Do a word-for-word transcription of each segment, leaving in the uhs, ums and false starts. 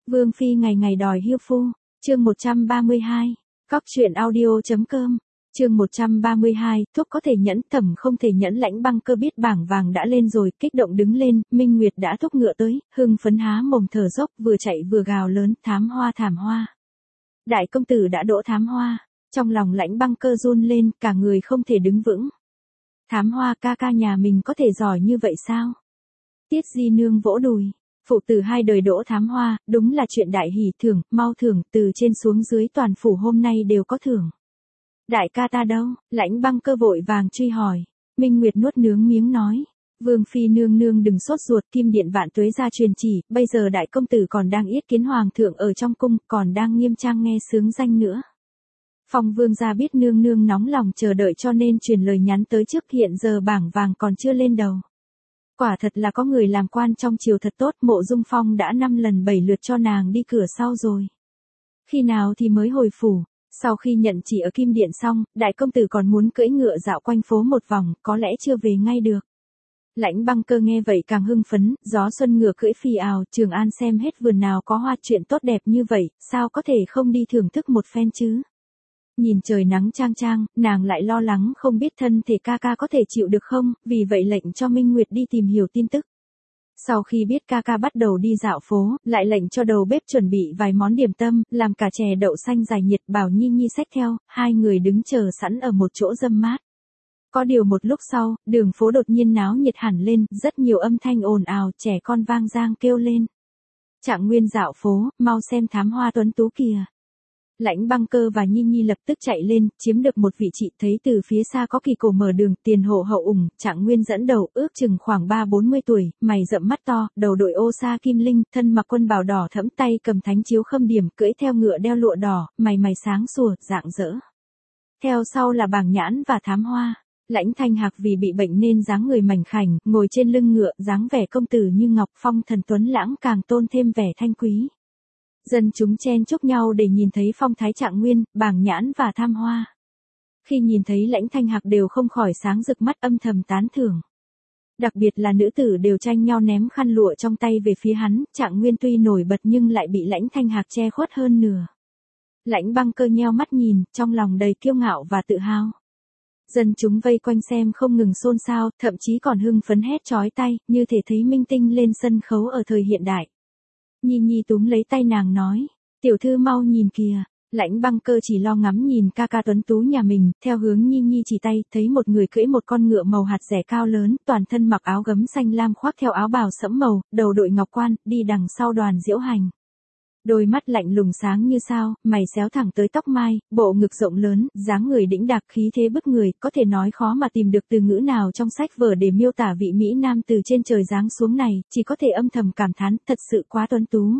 Vương phi ngày ngày đòi hiêu phu, chương một trăm ba mươi hai, cóc truyện audio.com, chương một trăm ba mươi hai, thuốc có thể nhẫn, thẩm không thể nhẫn. Lãnh Băng Cơ biết bảng vàng đã lên rồi, kích động đứng lên, Minh Nguyệt đã thúc ngựa tới, hưng phấn há mồm thở dốc, vừa chạy vừa gào lớn, thám hoa thảm hoa. Đại công tử đã đỗ thám hoa, trong lòng Lãnh Băng Cơ run lên, cả người không thể đứng vững. Thám hoa ca ca nhà mình có thể giỏi như vậy sao? Tiết Di Nương vỗ đùi. Phụ tử hai đời đỗ thám hoa, đúng là chuyện đại hỷ, thưởng, mau thưởng, từ trên xuống dưới toàn phủ hôm nay đều có thưởng. Đại ca ta đâu? Lãnh Băng Cơ vội vàng truy hỏi. Minh Nguyệt nuốt nướng miếng nói. Vương phi nương nương đừng sốt ruột, Kim Điện Vạn Tuế ra truyền chỉ, bây giờ đại công tử còn đang yết kiến hoàng thượng ở trong cung, còn đang nghiêm trang nghe sướng danh nữa. Phong vương gia biết nương nương nóng lòng chờ đợi cho nên truyền lời nhắn tới trước, hiện giờ bảng vàng còn chưa lên đầu. Quả thật là có người làm quan trong triều thật tốt, Mộ Dung Phong đã năm lần bảy lượt cho nàng đi cửa sau rồi. Khi nào thì mới hồi phủ? Sau khi nhận chỉ ở Kim Điện xong, đại công tử còn muốn cưỡi ngựa dạo quanh phố một vòng, có lẽ chưa về ngay được. Lãnh Băng Cơ nghe vậy càng hưng phấn, gió xuân ngựa cưỡi phi ào, Trường An xem hết vườn nào có hoa chuyện tốt đẹp như vậy, sao có thể không đi thưởng thức một phen chứ? Nhìn trời nắng chang chang, nàng lại lo lắng không biết thân thể ca ca có thể chịu được không, vì vậy lệnh cho Minh Nguyệt đi tìm hiểu tin tức. Sau khi biết ca ca bắt đầu đi dạo phố, lại lệnh cho đầu bếp chuẩn bị vài món điểm tâm, làm cả chè đậu xanh giải nhiệt, bảo Nhi Nhi xách theo, hai người đứng chờ sẵn ở một chỗ râm mát. Có điều một lúc sau, đường phố đột nhiên náo nhiệt hẳn lên, rất nhiều âm thanh ồn ào, trẻ con vang dang kêu lên. Trạng Nguyên dạo phố, mau xem thám hoa tuấn tú kìa. Lãnh Băng Cơ và Nhi Nhi lập tức chạy lên, chiếm được một vị trí, thấy từ phía xa có Kỳ Cổ mở đường, tiền hộ hậu ủng, Trạng Nguyên dẫn đầu, ước chừng khoảng ba bốn mươi tuổi, mày rậm mắt to, đầu đội ô sa kim linh, thân mặc quân bào đỏ thẫm, tay cầm thánh chiếu khâm điểm, cưỡi theo ngựa đeo lụa đỏ, mày mày sáng sủa, rạng rỡ. Theo sau là Bàng Nhãn và Thám Hoa. Lãnh Thanh Hạc vì bị bệnh nên dáng người mảnh khảnh, ngồi trên lưng ngựa, dáng vẻ công tử như ngọc, phong thần tuấn lãng càng tôn thêm vẻ thanh quý. Dân chúng chen chúc nhau để nhìn thấy phong thái Trạng Nguyên, Bàng Nhãn và Tham Hoa. Khi nhìn thấy Lãnh Thanh Hạc đều không khỏi sáng rực mắt, âm thầm tán thưởng. Đặc biệt là nữ tử đều tranh nhau ném khăn lụa trong tay về phía hắn, Trạng Nguyên tuy nổi bật nhưng lại bị Lãnh Thanh Hạc che khuất hơn nửa. Lãnh Băng Cơ nheo mắt nhìn, trong lòng đầy kiêu ngạo và tự hào. Dân chúng vây quanh xem không ngừng xôn xao, thậm chí còn hưng phấn hét chói tai, như thể thấy minh tinh lên sân khấu ở thời hiện đại. Nhi Nhi túm lấy tay nàng nói, tiểu thư mau nhìn kìa. Lãnh Băng Cơ chỉ lo ngắm nhìn ca ca tuấn tú nhà mình, theo hướng Nhi Nhi chỉ tay, thấy một người cưỡi một con ngựa màu hạt rẻ cao lớn, toàn thân mặc áo gấm xanh lam khoác theo áo bào sẫm màu, đầu đội ngọc quan, đi đằng sau đoàn diễu hành. Đôi mắt lạnh lùng sáng như sao, mày xéo thẳng tới tóc mai, bộ ngực rộng lớn, dáng người đĩnh đạc, khí thế bức người, có thể nói khó mà tìm được từ ngữ nào trong sách vở để miêu tả vị mỹ nam từ trên trời giáng xuống này, chỉ có thể âm thầm cảm thán, thật sự quá tuấn tú.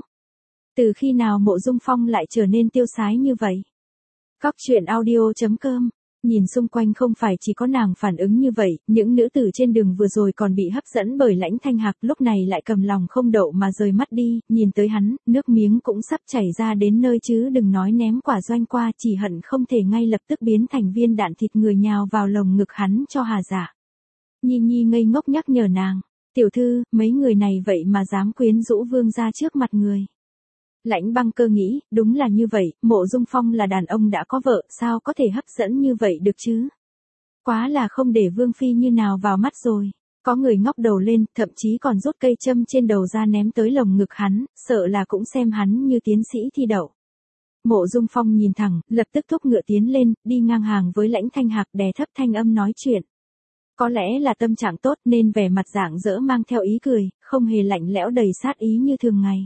Từ khi nào Mộ Dung Phong lại trở nên tiêu sái như vậy? Cóc truyện audio.com. Nhìn xung quanh không phải chỉ có nàng phản ứng như vậy, những nữ tử trên đường vừa rồi còn bị hấp dẫn bởi Lãnh Thanh Hạc, lúc này lại cầm lòng không đậu mà rời mắt đi, nhìn tới hắn, nước miếng cũng sắp chảy ra đến nơi chứ đừng nói ném quả doanh qua, chỉ hận không thể ngay lập tức biến thành viên đạn thịt người nhào vào lồng ngực hắn cho hà dạ. Nhi Nhi ngây ngốc nhắc nhở nàng, tiểu thư, mấy người này vậy mà dám quyến rũ vương gia trước mặt người. Lãnh Băng Cơ nghĩ, đúng là như vậy, Mộ Dung Phong là đàn ông đã có vợ, sao có thể hấp dẫn như vậy được chứ? Quá là không để vương phi như nào vào mắt rồi. Có người ngóc đầu lên, thậm chí còn rút cây châm trên đầu ra ném tới lồng ngực hắn, sợ là cũng xem hắn như tiến sĩ thi đậu. Mộ Dung Phong nhìn thẳng, lập tức thúc ngựa tiến lên, đi ngang hàng với Lãnh Thanh Hạc, đè thấp thanh âm nói chuyện. Có lẽ là tâm trạng tốt nên vẻ mặt rạng rỡ mang theo ý cười, không hề lạnh lẽo đầy sát ý như thường ngày.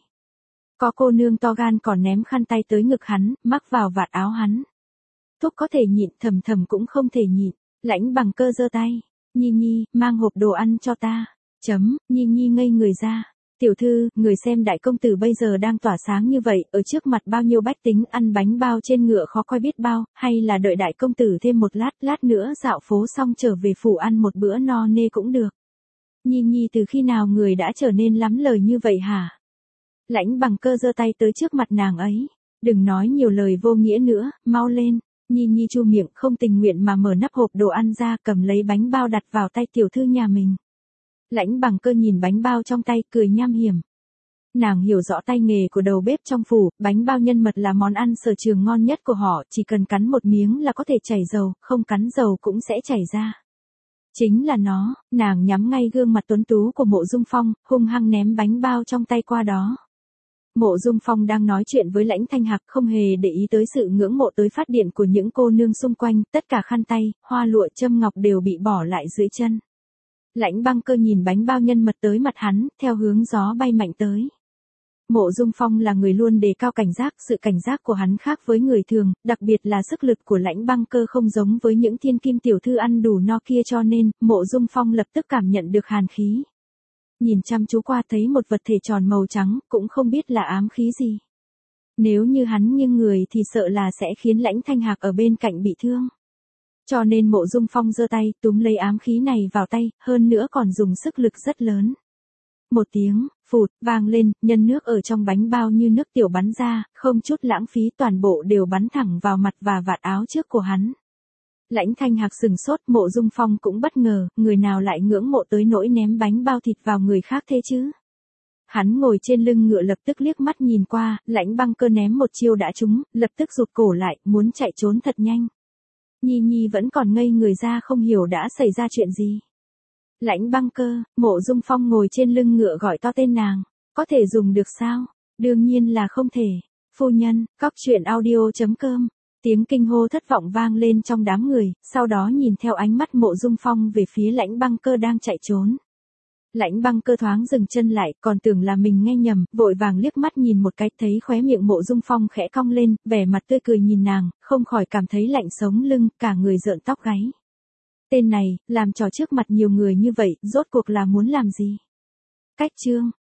Có cô nương to gan còn ném khăn tay tới ngực hắn, mắc vào vạt áo hắn. Thúc có thể nhịn, thầm thầm cũng không thể nhịn. Lãnh Băng Cơ giơ tay, Nhi Nhi, mang hộp đồ ăn cho ta. Chấm, Nhi Nhi ngây người ra. Tiểu thư, người xem đại công tử bây giờ đang tỏa sáng như vậy, ở trước mặt bao nhiêu bách tính ăn bánh bao trên ngựa khó coi biết bao, hay là đợi đại công tử thêm một lát, lát nữa dạo phố xong trở về phủ ăn một bữa no nê cũng được. Nhi Nhi từ khi nào người đã trở nên lắm lời như vậy hả? Lãnh Băng Cơ giơ tay tới trước mặt nàng ấy. Đừng nói nhiều lời vô nghĩa nữa, mau lên. Nhi Nhi chu miệng không tình nguyện mà mở nắp hộp đồ ăn ra, cầm lấy bánh bao đặt vào tay tiểu thư nhà mình. Lãnh Băng Cơ nhìn bánh bao trong tay, cười nham hiểm. Nàng hiểu rõ tay nghề của đầu bếp trong phủ, bánh bao nhân mật là món ăn sở trường ngon nhất của họ, chỉ cần cắn một miếng là có thể chảy dầu, không cắn dầu cũng sẽ chảy ra. Chính là nó, nàng nhắm ngay gương mặt tuấn tú của Mộ Dung Phong, hung hăng ném bánh bao trong tay qua đó. Mộ Dung Phong đang nói chuyện với Lãnh Thanh Hạc, không hề để ý tới sự ngưỡng mộ tới phát điện của những cô nương xung quanh, tất cả khăn tay, hoa lụa châm ngọc đều bị bỏ lại dưới chân. Lãnh Băng Cơ nhìn bánh bao nhân mật tới mặt hắn, theo hướng gió bay mạnh tới. Mộ Dung Phong là người luôn đề cao cảnh giác, sự cảnh giác của hắn khác với người thường, đặc biệt là sức lực của Lãnh Băng Cơ không giống với những thiên kim tiểu thư ăn đủ no kia, cho nên, Mộ Dung Phong lập tức cảm nhận được hàn khí. Nhìn chăm chú qua thấy một vật thể tròn màu trắng, cũng không biết là ám khí gì. Nếu như hắn nghiêng người thì sợ là sẽ khiến Lãnh Thanh Hạc ở bên cạnh bị thương. Cho nên Mộ Dung Phong giơ tay, túm lấy ám khí này vào tay, hơn nữa còn dùng sức lực rất lớn. Một tiếng, phụt, vang lên, nhân nước ở trong bánh bao như nước tiểu bắn ra, không chút lãng phí, toàn bộ đều bắn thẳng vào mặt và vạt áo trước của hắn. Lãnh Thanh Hạc sừng sốt, Mộ Dung Phong cũng bất ngờ, người nào lại ngưỡng mộ tới nỗi ném bánh bao thịt vào người khác thế chứ? Hắn ngồi trên lưng ngựa lập tức liếc mắt nhìn qua, Lãnh Băng Cơ ném một chiêu đã trúng, lập tức rụt cổ lại, muốn chạy trốn thật nhanh. Nhi Nhi vẫn còn ngây người ra không hiểu đã xảy ra chuyện gì. Lãnh Băng Cơ, Mộ Dung Phong ngồi trên lưng ngựa gọi to tên nàng, có thể dùng được sao? Đương nhiên là không thể. Phu nhân, cóc truyện audio chấm com. Tiếng kinh hô thất vọng vang lên trong đám người, sau đó nhìn theo ánh mắt Mộ Dung Phong về phía Lãnh Băng Cơ đang chạy trốn. Lãnh Băng Cơ thoáng dừng chân lại, còn tưởng là mình nghe nhầm, vội vàng liếc mắt nhìn một cái, thấy khóe miệng Mộ Dung Phong khẽ cong lên, vẻ mặt tươi cười nhìn nàng, không khỏi cảm thấy lạnh sống lưng, cả người rợn tóc gáy. Tên này, làm trò trước mặt nhiều người như vậy, rốt cuộc là muốn làm gì? Cách chương